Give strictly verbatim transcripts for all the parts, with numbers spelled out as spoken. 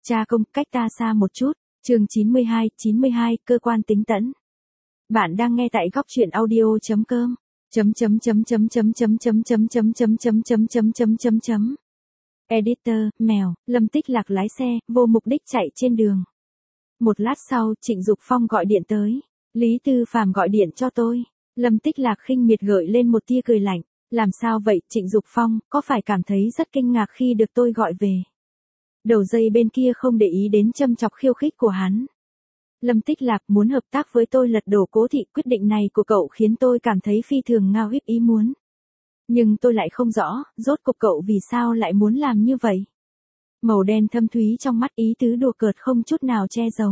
Cha công, cách ta xa một chút. Chương chín mươi hai, chín mươi hai, cơ quan tính tẫn. Bạn đang nghe tại góc truyện audio.com. Chấm chấm chấm chấm chấm chấm chấm chấm chấm chấm chấm chấm chấm chấm chấm chấm. Editor, mèo, Lâm Tích Lạc lái xe, vô mục đích chạy trên đường. Một lát sau, Trịnh Dục Phong gọi điện tới. Lý Tư Phàm gọi điện cho tôi. Lâm Tích Lạc khinh miệt gợi lên một tia cười lạnh. Làm sao vậy, Trịnh Dục Phong, có phải cảm thấy rất kinh ngạc khi được tôi gọi về? Đầu dây bên kia không để ý đến châm chọc khiêu khích của hắn. Lâm Tích Lạc muốn hợp tác với tôi lật đổ Cố Thị, quyết định này của cậu khiến tôi cảm thấy phi thường ngao hít ý muốn. Nhưng tôi lại không rõ, rốt cuộc cậu vì sao lại muốn làm như vậy. Màu đen thâm thúy trong mắt, ý tứ đùa cợt không chút nào che giấu.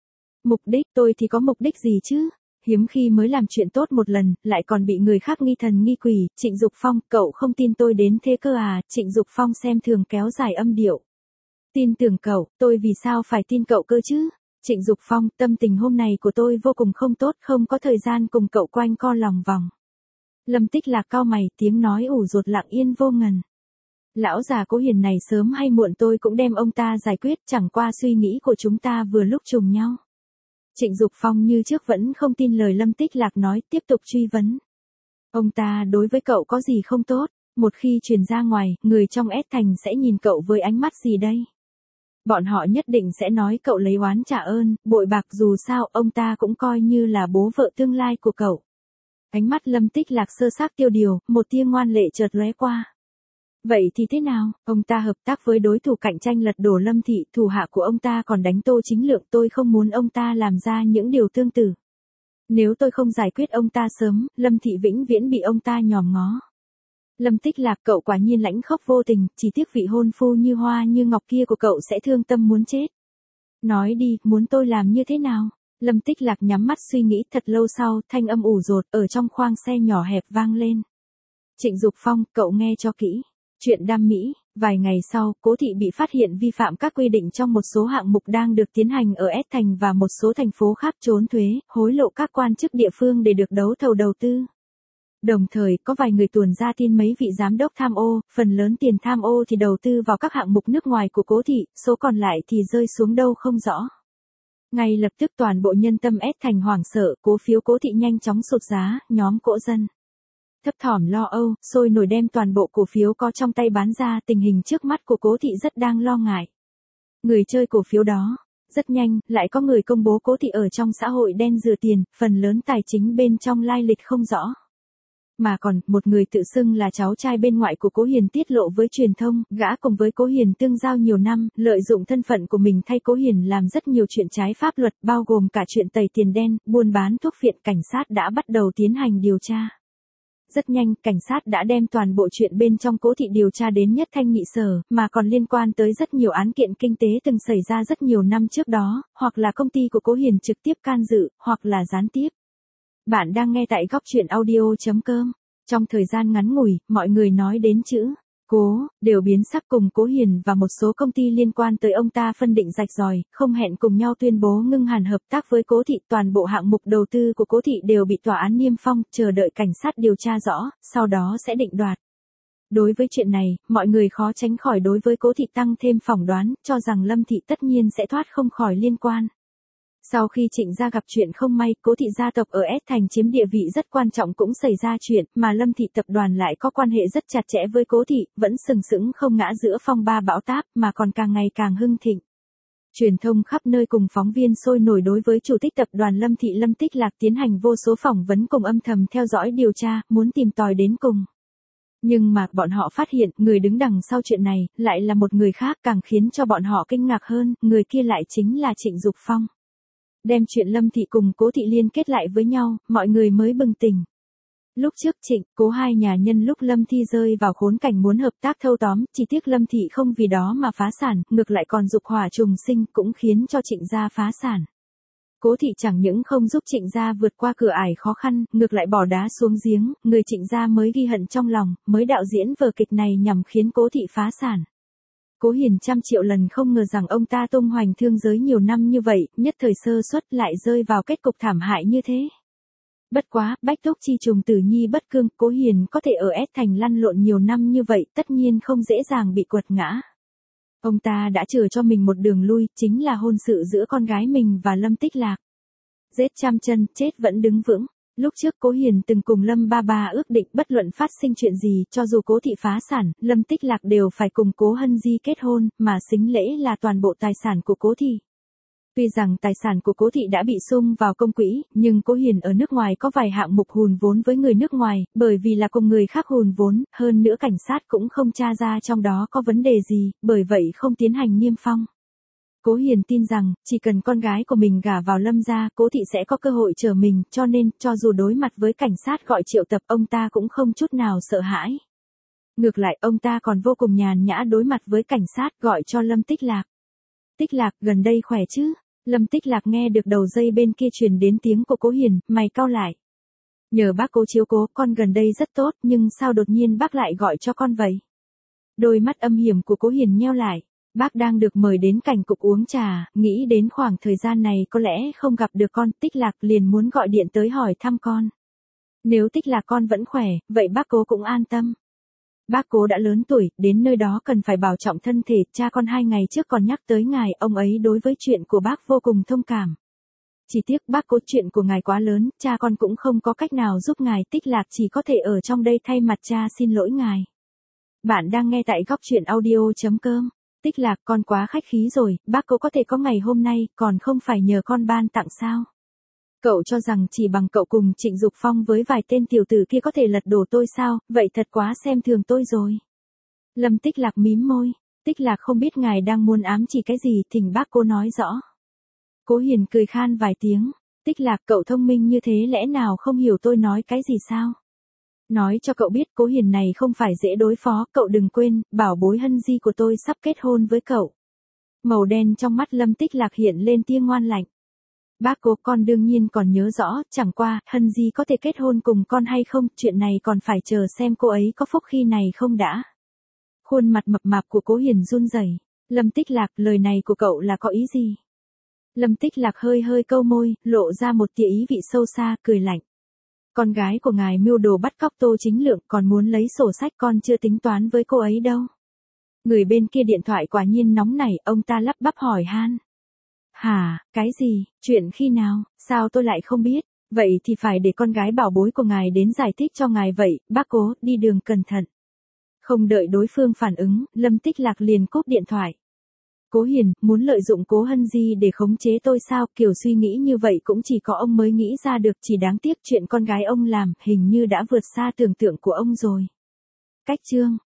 Mục đích, tôi thì có mục đích gì chứ? Hiếm khi mới làm chuyện tốt một lần, lại còn bị người khác nghi thần nghi quỷ. Trịnh Dục Phong, cậu không tin tôi đến thế cơ à? Trịnh Dục Phong xem thường kéo dài âm điệu. Tin tưởng cậu, tôi vì sao phải tin cậu cơ chứ? Trịnh Dục Phong, tâm tình hôm nay của tôi vô cùng không tốt, không có thời gian cùng cậu quanh co lòng vòng. Lâm Tích Lạc cau mày, tiếng nói ủ rột lặng yên vô ngần. Lão già Cố Hiền này sớm hay muộn tôi cũng đem ông ta giải quyết, chẳng qua suy nghĩ của chúng ta vừa lúc trùng nhau. Trịnh Dục Phong như trước vẫn không tin lời Lâm Tích Lạc nói, tiếp tục truy vấn. Ông ta đối với cậu có gì không tốt? Một khi truyền ra ngoài, người trong S thành sẽ nhìn cậu với ánh mắt gì đây? Bọn họ nhất định sẽ nói cậu lấy oán trả ơn, bội bạc, dù sao ông ta cũng coi như là bố vợ tương lai của cậu. Ánh mắt Lâm Tích Lạc sơ xác tiêu điều, một tia ngoan lệ chợt lóe qua. Vậy thì thế nào? Ông ta hợp tác với đối thủ cạnh tranh lật đổ Lâm Thị, thủ hạ của ông ta còn đánh Tô Chính Lượng, tôi không muốn ông ta làm ra những điều tương tự. Nếu tôi không giải quyết ông ta sớm, Lâm Thị vĩnh viễn bị ông ta nhòm ngó. Lâm Tích Lạc, cậu quả nhiên lãnh khốc vô tình, chỉ tiếc vị hôn phu như hoa như ngọc kia của cậu sẽ thương tâm muốn chết. Nói đi, muốn tôi làm như thế nào? Lâm Tích Lạc nhắm mắt suy nghĩ, thật lâu sau, thanh âm ủ rột ở trong khoang xe nhỏ hẹp vang lên. Trịnh Dục Phong, cậu nghe cho kỹ. Chuyện đam mỹ, vài ngày sau, Cố Thị bị phát hiện vi phạm các quy định trong một số hạng mục đang được tiến hành ở S thành và một số thành phố khác, trốn thuế, hối lộ các quan chức địa phương để được đấu thầu đầu tư. Đồng thời, có vài người tuồn ra tin mấy vị giám đốc tham ô, phần lớn tiền tham ô thì đầu tư vào các hạng mục nước ngoài của Cố Thị, số còn lại thì rơi xuống đâu không rõ. Ngay lập tức toàn bộ nhân tâm S thành hoảng sợ, cổ phiếu Cố Thị nhanh chóng sụt giá, nhóm cỗ dân thấp thỏm lo âu, sôi nổi đem toàn bộ cổ phiếu có trong tay bán ra, tình hình trước mắt của Cố Thị rất đang lo ngại. Người chơi cổ phiếu đó, rất nhanh, lại có người công bố Cố Thị ở trong xã hội đen rửa tiền, phần lớn tài chính bên trong lai lịch không rõ. Mà còn, một người tự xưng là cháu trai bên ngoại của Cố Hiền tiết lộ với truyền thông, gã cùng với Cố Hiền tương giao nhiều năm, lợi dụng thân phận của mình thay Cố Hiền làm rất nhiều chuyện trái pháp luật, bao gồm cả chuyện tẩy tiền đen, buôn bán thuốc phiện. Cảnh sát đã bắt đầu tiến hành điều tra. Rất nhanh, cảnh sát đã đem toàn bộ chuyện bên trong Cố Thị điều tra đến nhất thanh nhị sở, mà còn liên quan tới rất nhiều án kiện kinh tế từng xảy ra rất nhiều năm trước đó, hoặc là công ty của Cố Hiền trực tiếp can dự, hoặc là gián tiếp. Bạn đang nghe tại góc truyện audio.com. Trong thời gian ngắn ngủi, mọi người nói đến chữ Cố, đều biến sắc, cùng Cố Hiền và một số công ty liên quan tới ông ta phân định rạch ròi, không hẹn cùng nhau tuyên bố ngưng hẳn hợp tác với Cố Thị. Toàn bộ hạng mục đầu tư của Cố Thị đều bị tòa án niêm phong, chờ đợi cảnh sát điều tra rõ, sau đó sẽ định đoạt. Đối với chuyện này, mọi người khó tránh khỏi đối với Cố Thị tăng thêm phỏng đoán, cho rằng Lâm Thị tất nhiên sẽ thoát không khỏi liên quan. Sau khi Trịnh gia gặp chuyện không may, Cố Thị gia tộc ở S thành chiếm địa vị rất quan trọng cũng xảy ra chuyện, mà Lâm Thị tập đoàn lại có quan hệ rất chặt chẽ với Cố Thị, vẫn sừng sững không ngã giữa phong ba bão táp, mà còn càng ngày càng hưng thịnh. Truyền thông khắp nơi cùng phóng viên sôi nổi đối với chủ tịch tập đoàn Lâm Thị Lâm Tích Lạc tiến hành vô số phỏng vấn cùng âm thầm theo dõi điều tra, muốn tìm tòi đến cùng. Nhưng mà, bọn họ phát hiện, người đứng đằng sau chuyện này, lại là một người khác, càng khiến cho bọn họ kinh ngạc hơn, người kia lại chính là Trịnh Dục Phong. Đem chuyện Lâm Thị cùng Cố Thị liên kết lại với nhau, mọi người mới bừng tỉnh. Lúc trước Trịnh, Cố hai nhà nhân lúc Lâm Thị rơi vào khốn cảnh muốn hợp tác thâu tóm, chỉ tiếc Lâm Thị không vì đó mà phá sản, ngược lại còn dục hỏa trùng sinh, cũng khiến cho Trịnh gia phá sản. Cố Thị chẳng những không giúp Trịnh gia vượt qua cửa ải khó khăn, ngược lại bỏ đá xuống giếng, người Trịnh gia mới ghi hận trong lòng, mới đạo diễn vở kịch này nhằm khiến Cố Thị phá sản. Cố Hiền trăm triệu lần không ngờ rằng ông ta tung hoành thương giới nhiều năm như vậy, nhất thời sơ suất lại rơi vào kết cục thảm hại như thế. Bất quá, bách túc chi trùng tử nhi bất cương, Cố Hiền có thể ở S thành lăn lộn nhiều năm như vậy, tất nhiên không dễ dàng bị quật ngã. Ông ta đã chừa cho mình một đường lui, chính là hôn sự giữa con gái mình và Lâm Tích Lạc. Giết trăm chân, chết vẫn đứng vững. Lúc trước Cố Hiền từng cùng Lâm Ba Ba ước định bất luận phát sinh chuyện gì, cho dù Cố thị phá sản, Lâm Tích Lạc đều phải cùng Cố Hân Di kết hôn, mà sính lễ là toàn bộ tài sản của Cố thị. Tuy rằng tài sản của Cố thị đã bị sung vào công quỹ, nhưng Cố Hiền ở nước ngoài có vài hạng mục hùn vốn với người nước ngoài, bởi vì là cùng người khác hùn vốn, hơn nữa cảnh sát cũng không tra ra trong đó có vấn đề gì, bởi vậy không tiến hành niêm phong. Cố Hiền tin rằng, chỉ cần con gái của mình gả vào Lâm gia, Cố thị sẽ có cơ hội trở mình, cho nên, cho dù đối mặt với cảnh sát gọi triệu tập, ông ta cũng không chút nào sợ hãi. Ngược lại, ông ta còn vô cùng nhàn nhã đối mặt với cảnh sát, gọi cho Lâm Tích Lạc. Tích Lạc, gần đây khỏe chứ? Lâm Tích Lạc nghe được đầu dây bên kia truyền đến tiếng của Cố Hiền, mày cau lại. Nhờ bác Cố chiếu cố, con gần đây rất tốt, nhưng sao đột nhiên bác lại gọi cho con vậy? Đôi mắt âm hiểm của Cố Hiền nheo lại. Bác đang được mời đến cảnh cục uống trà, nghĩ đến khoảng thời gian này có lẽ không gặp được con, Tích Lạc liền muốn gọi điện tới hỏi thăm con. Nếu Tích Lạc con vẫn khỏe, vậy bác Cố cũng an tâm. Bác Cố đã lớn tuổi, đến nơi đó cần phải bảo trọng thân thể, cha con hai ngày trước còn nhắc tới ngài, ông ấy đối với chuyện của bác vô cùng thông cảm. Chỉ tiếc bác Cố chuyện của ngài quá lớn, cha con cũng không có cách nào giúp ngài, Tích Lạc chỉ có thể ở trong đây thay mặt cha xin lỗi ngài. Bạn đang nghe tại góc truyện audio chấm com. Tích Lạc, con quá khách khí rồi, bác Cố có thể có ngày hôm nay, còn không phải nhờ con ban tặng sao? Cậu cho rằng chỉ bằng cậu cùng Trịnh Dục Phong với vài tên tiểu tử kia có thể lật đổ tôi sao, vậy thật quá xem thường tôi rồi. Lâm Tích Lạc mím môi, Tích Lạc không biết ngài đang muốn ám chỉ cái gì, thỉnh bác Cố nói rõ. Cố Hiền cười khan vài tiếng, Tích Lạc, cậu thông minh như thế lẽ nào không hiểu tôi nói cái gì sao? Nói cho cậu biết Cố Hiền này không phải dễ đối phó, cậu đừng quên, bảo bối Hân Di của tôi sắp kết hôn với cậu. Màu đen trong mắt Lâm Tích Lạc hiện lên tia ngoan lạnh. Bác Cố, con đương nhiên còn nhớ rõ, chẳng qua, Hân Di có thể kết hôn cùng con hay không, chuyện này còn phải chờ xem cô ấy có phúc khi này không đã. Khuôn mặt mập mạp của Cố Hiền run rẩy. Lâm Tích Lạc, lời này của cậu là có ý gì? Lâm Tích Lạc hơi hơi câu môi, lộ ra một tia ý vị sâu xa, cười lạnh. Con gái của ngài mưu đồ bắt cóc Tô Chính Lượng, còn muốn lấy sổ sách, con chưa tính toán với cô ấy đâu. Người bên kia điện thoại quả nhiên nóng nảy, ông ta lắp bắp hỏi han. Hả, cái gì, chuyện khi nào, sao tôi lại không biết, vậy thì phải để con gái bảo bối của ngài đến giải thích cho ngài vậy, bác Cố, đi đường cẩn thận. Không đợi đối phương phản ứng, Lâm Tích Lạc liền cúp điện thoại. Cố Hiền, muốn lợi dụng Cố Hân Di để khống chế tôi sao, kiểu suy nghĩ như vậy cũng chỉ có ông mới nghĩ ra được, chỉ đáng tiếc chuyện con gái ông làm, hình như đã vượt xa tưởng tượng của ông rồi. Cách chương